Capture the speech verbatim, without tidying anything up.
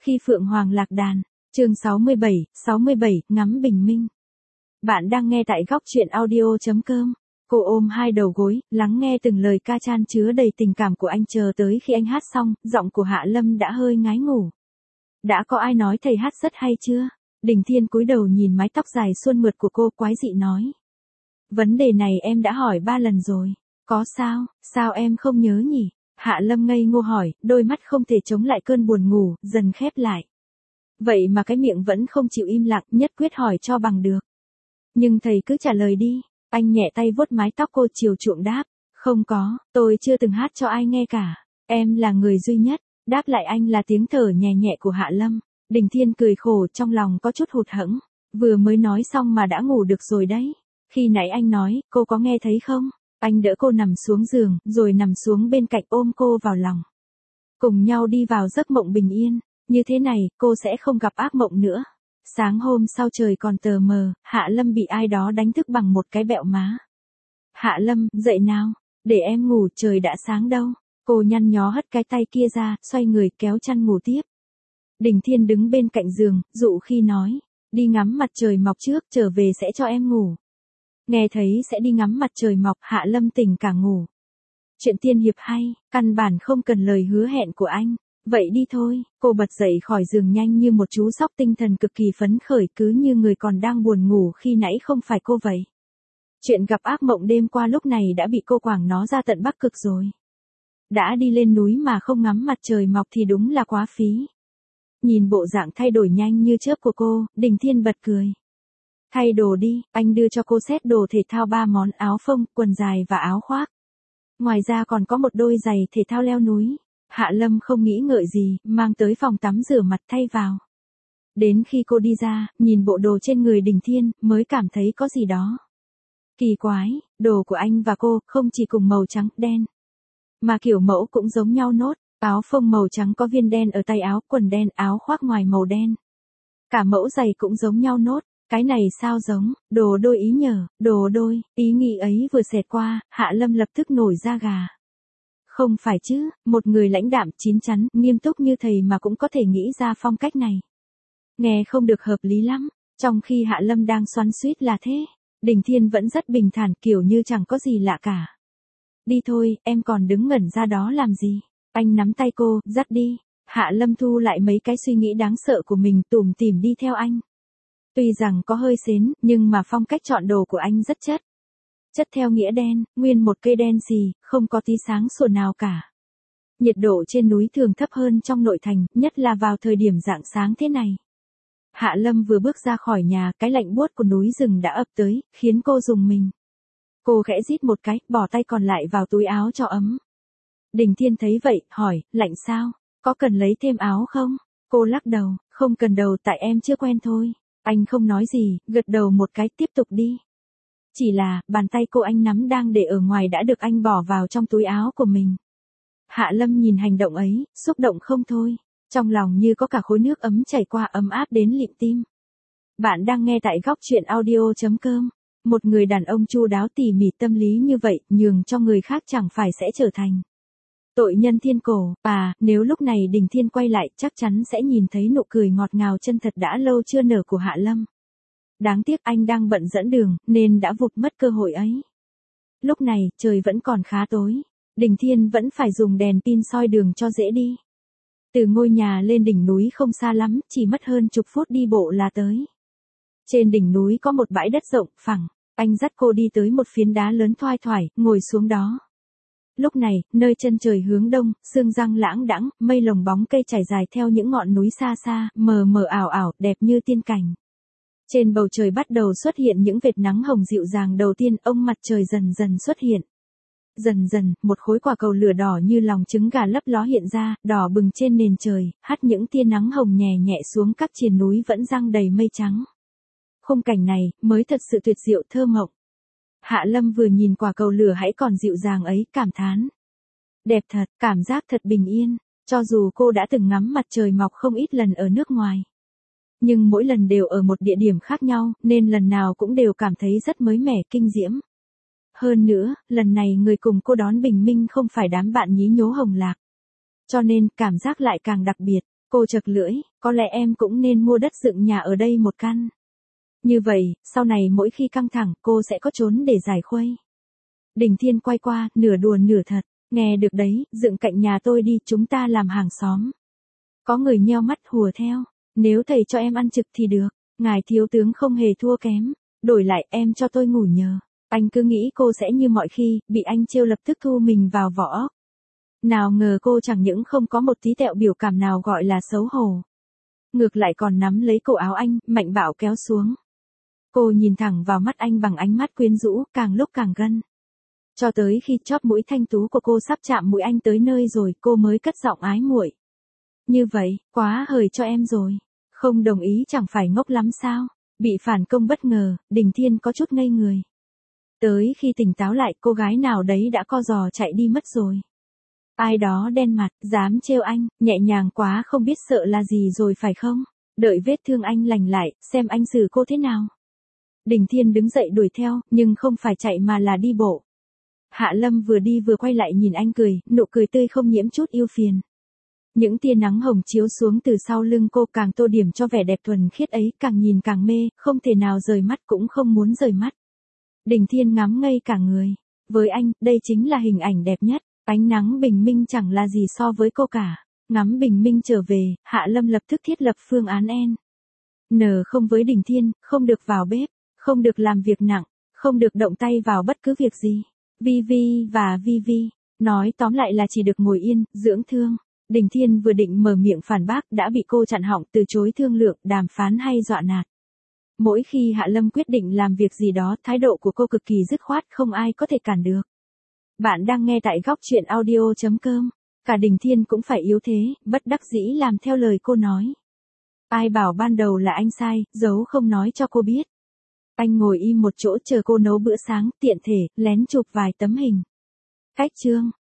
Khi Phượng Hoàng lạc đàn, chương sáu mươi bảy, sáu mươi bảy, ngắm bình minh. Bạn đang nghe tại góc truyện audio.com. Cô ôm hai đầu gối, lắng nghe từng lời ca chan chứa đầy tình cảm của anh, chờ tới khi anh hát xong, giọng của Hạ Lâm đã hơi ngái ngủ. Đã có ai nói thầy hát rất hay chưa? Đình Thiên cúi đầu nhìn mái tóc dài suôn mượt của cô, quái dị nói. Vấn đề này em đã hỏi ba lần rồi. Có sao, sao em không nhớ nhỉ? Hạ Lâm ngây ngô hỏi, đôi mắt không thể chống lại cơn buồn ngủ, dần khép lại. Vậy mà cái miệng vẫn không chịu im lặng, nhất quyết hỏi cho bằng được. Nhưng thầy cứ trả lời đi. Anh nhẹ tay vuốt mái tóc cô, chiều chuộng đáp. Không có, tôi chưa từng hát cho ai nghe cả. Em là người duy nhất. Đáp lại anh là tiếng thở nhẹ nhẹ của Hạ Lâm. Đình Thiên cười khổ, trong lòng có chút hụt hẫng. Vừa mới nói xong mà đã ngủ được rồi đấy. Khi nãy anh nói, cô có nghe thấy không? Anh đỡ cô nằm xuống giường, rồi nằm xuống bên cạnh ôm cô vào lòng. Cùng nhau đi vào giấc mộng bình yên. Như thế này, cô sẽ không gặp ác mộng nữa. Sáng hôm sau trời còn tờ mờ, Hạ Lâm bị ai đó đánh thức bằng một cái bẹo má. Hạ Lâm, dậy nào. Để em ngủ, trời đã sáng đâu. Cô nhăn nhó hất cái tay kia ra, xoay người kéo chăn ngủ tiếp. Đình Thiên đứng bên cạnh giường, dụ khi nói. Đi ngắm mặt trời mọc trước, trở về sẽ cho em ngủ. Nghe thấy sẽ đi ngắm mặt trời mọc, Hạ Lâm tỉnh cả ngủ. Chuyện tiên hiệp hay, căn bản không cần lời hứa hẹn của anh. Vậy đi thôi, cô bật dậy khỏi giường nhanh như một chú sóc, tinh thần cực kỳ phấn khởi, cứ như người còn đang buồn ngủ khi nãy không phải cô vậy. Chuyện gặp ác mộng đêm qua lúc này đã bị cô quảng nó ra tận Bắc Cực rồi. Đã đi lên núi mà không ngắm mặt trời mọc thì đúng là quá phí. Nhìn bộ dạng thay đổi nhanh như chớp của cô, Đình Thiên bật cười. Thay đồ đi, anh đưa cho cô set đồ thể thao ba món: áo phông, quần dài và áo khoác. Ngoài ra còn có một đôi giày thể thao leo núi. Hạ Lâm không nghĩ ngợi gì, mang tới phòng tắm rửa mặt thay vào. Đến khi cô đi ra, nhìn bộ đồ trên người Đình Thiên, mới cảm thấy có gì đó kỳ quái. Đồ của anh và cô không chỉ cùng màu trắng, đen, mà kiểu mẫu cũng giống nhau nốt. Áo phông màu trắng có viên đen ở tay áo, quần đen, áo khoác ngoài màu đen. Cả mẫu giày cũng giống nhau nốt. Cái này sao giống, đồ đôi ý nhờ, đồ đôi. Ý nghĩ ấy vừa xẹt qua, Hạ Lâm lập tức nổi da gà. Không phải chứ, một người lãnh đạm, chín chắn, nghiêm túc như thầy mà cũng có thể nghĩ ra phong cách này. Nghe không được hợp lý lắm. Trong khi Hạ Lâm đang xoắn xuýt là thế, Đình Thiên vẫn rất bình thản, kiểu như chẳng có gì lạ cả. Đi thôi, em còn đứng ngẩn ra đó làm gì? Anh nắm tay cô, dắt đi. Hạ Lâm thu lại mấy cái suy nghĩ đáng sợ của mình, tủm tỉm đi theo anh. Tuy rằng có hơi xến, nhưng mà phong cách chọn đồ của anh rất chất. Chất theo nghĩa đen, nguyên một cây đen xì, không có tí sáng sủa nào cả. Nhiệt độ trên núi thường thấp hơn trong nội thành, nhất là vào thời điểm rạng sáng thế này. Hạ Lâm vừa bước ra khỏi nhà, cái lạnh buốt của núi rừng đã ập tới, khiến cô rùng mình. Cô khẽ rít một cái, bỏ tay còn lại vào túi áo cho ấm. Đình Thiên thấy vậy, hỏi, lạnh sao? Có cần lấy thêm áo không? Cô lắc đầu, không cần đâu, tại em chưa quen thôi. Anh không nói gì, gật đầu một cái, tiếp tục đi. Chỉ là, bàn tay cô anh nắm đang để ở ngoài đã được anh bỏ vào trong túi áo của mình. Hạ Lâm nhìn hành động ấy, xúc động không thôi. Trong lòng như có cả khối nước ấm chảy qua, ấm áp đến lịm tim. Bạn đang nghe tại góc truyện audio.com. Một người đàn ông chu đáo tỉ mỉ tâm lý như vậy, nhường cho người khác chẳng phải sẽ trở thành tội nhân thiên cổ. À, nếu lúc này Đình Thiên quay lại, chắc chắn sẽ nhìn thấy nụ cười ngọt ngào chân thật đã lâu chưa nở của Hạ Lâm. Đáng tiếc anh đang bận dẫn đường, nên đã vụt mất cơ hội ấy. Lúc này, trời vẫn còn khá tối. Đình Thiên vẫn phải dùng đèn pin soi đường cho dễ đi. Từ ngôi nhà lên đỉnh núi không xa lắm, chỉ mất hơn chục phút đi bộ là tới. Trên đỉnh núi có một bãi đất rộng, phẳng. Anh dắt cô đi tới một phiến đá lớn thoai thoải, ngồi xuống đó. Lúc này, nơi chân trời hướng đông, sương răng lãng đãng, mây lồng bóng cây trải dài theo những ngọn núi xa xa, mờ mờ ảo ảo, đẹp như tiên cảnh. Trên bầu trời bắt đầu xuất hiện những vệt nắng hồng dịu dàng, đầu tiên ông mặt trời dần dần xuất hiện. Dần dần, một khối quả cầu lửa đỏ như lòng trứng gà lấp ló hiện ra, đỏ bừng trên nền trời, hắt những tia nắng hồng nhẹ nhẹ xuống các triền núi vẫn răng đầy mây trắng. Khung cảnh này, mới thật sự tuyệt diệu thơ mộng. Hạ Lâm vừa nhìn quả cầu lửa hãy còn dịu dàng ấy, cảm thán. Đẹp thật, cảm giác thật bình yên, cho dù cô đã từng ngắm mặt trời mọc không ít lần ở nước ngoài. Nhưng mỗi lần đều ở một địa điểm khác nhau, nên lần nào cũng đều cảm thấy rất mới mẻ, kinh diễm. Hơn nữa, lần này người cùng cô đón bình minh không phải đám bạn nhí nhố Hồng Lạc. Cho nên, cảm giác lại càng đặc biệt. Cô chật lưỡi, có lẽ em cũng nên mua đất dựng nhà ở đây một căn. Như vậy, sau này mỗi khi căng thẳng, cô sẽ có trốn để giải khuây. Đình Thiên quay qua, nửa đùa nửa thật, nghe được đấy, dựng cạnh nhà tôi đi, chúng ta làm hàng xóm. Có người nheo mắt hùa theo, nếu thầy cho em ăn trực thì được, ngài thiếu tướng không hề thua kém, đổi lại em cho tôi ngủ nhờ. Anh cứ nghĩ cô sẽ như mọi khi, bị anh trêu lập tức thu mình vào vỏ. Nào ngờ cô chẳng những không có một tí tẹo biểu cảm nào gọi là xấu hổ. Ngược lại còn nắm lấy cổ áo anh, mạnh bạo kéo xuống. Cô nhìn thẳng vào mắt anh bằng ánh mắt quyến rũ, càng lúc càng gân. Cho tới khi chóp mũi thanh tú của cô sắp chạm mũi anh tới nơi rồi, cô mới cất giọng ái muội. Như vậy, quá hời cho em rồi. Không đồng ý chẳng phải ngốc lắm sao? Bị phản công bất ngờ, Đình Thiên có chút ngây người. Tới khi tỉnh táo lại, cô gái nào đấy đã co giò chạy đi mất rồi. Ai đó đen mặt, dám trêu anh, nhẹ nhàng quá không biết sợ là gì rồi phải không? Đợi vết thương anh lành lại, xem anh xử cô thế nào. Đình Thiên đứng dậy đuổi theo, nhưng không phải chạy mà là đi bộ. Hạ Lâm vừa đi vừa quay lại nhìn anh cười, nụ cười tươi không nhiễm chút ưu phiền. Những tia nắng hồng chiếu xuống từ sau lưng cô càng tô điểm cho vẻ đẹp thuần khiết ấy, càng nhìn càng mê, không thể nào rời mắt cũng không muốn rời mắt. Đình Thiên ngắm ngây cả người. Với anh, đây chính là hình ảnh đẹp nhất. Ánh nắng bình minh chẳng là gì so với cô cả. Ngắm bình minh trở về, Hạ Lâm lập tức thiết lập phương án N. N không với Đình Thiên, không được vào bếp, không được làm việc nặng, không được động tay vào bất cứ việc gì. Vi Vi và Vi Vi, nói tóm lại là chỉ được ngồi yên, dưỡng thương. Đình Thiên vừa định mở miệng phản bác đã bị cô chặn họng, từ chối thương lượng, đàm phán hay dọa nạt. Mỗi khi Hạ Lâm quyết định làm việc gì đó, thái độ của cô cực kỳ dứt khoát, không ai có thể cản được. Bạn đang nghe tại góc truyện audio chấm com. Cả Đình Thiên cũng phải yếu thế, bất đắc dĩ làm theo lời cô nói. Ai bảo ban đầu là anh sai, giấu không nói cho cô biết. Anh ngồi im một chỗ chờ cô nấu bữa sáng, tiện thể, lén chụp vài tấm hình. Cách chương.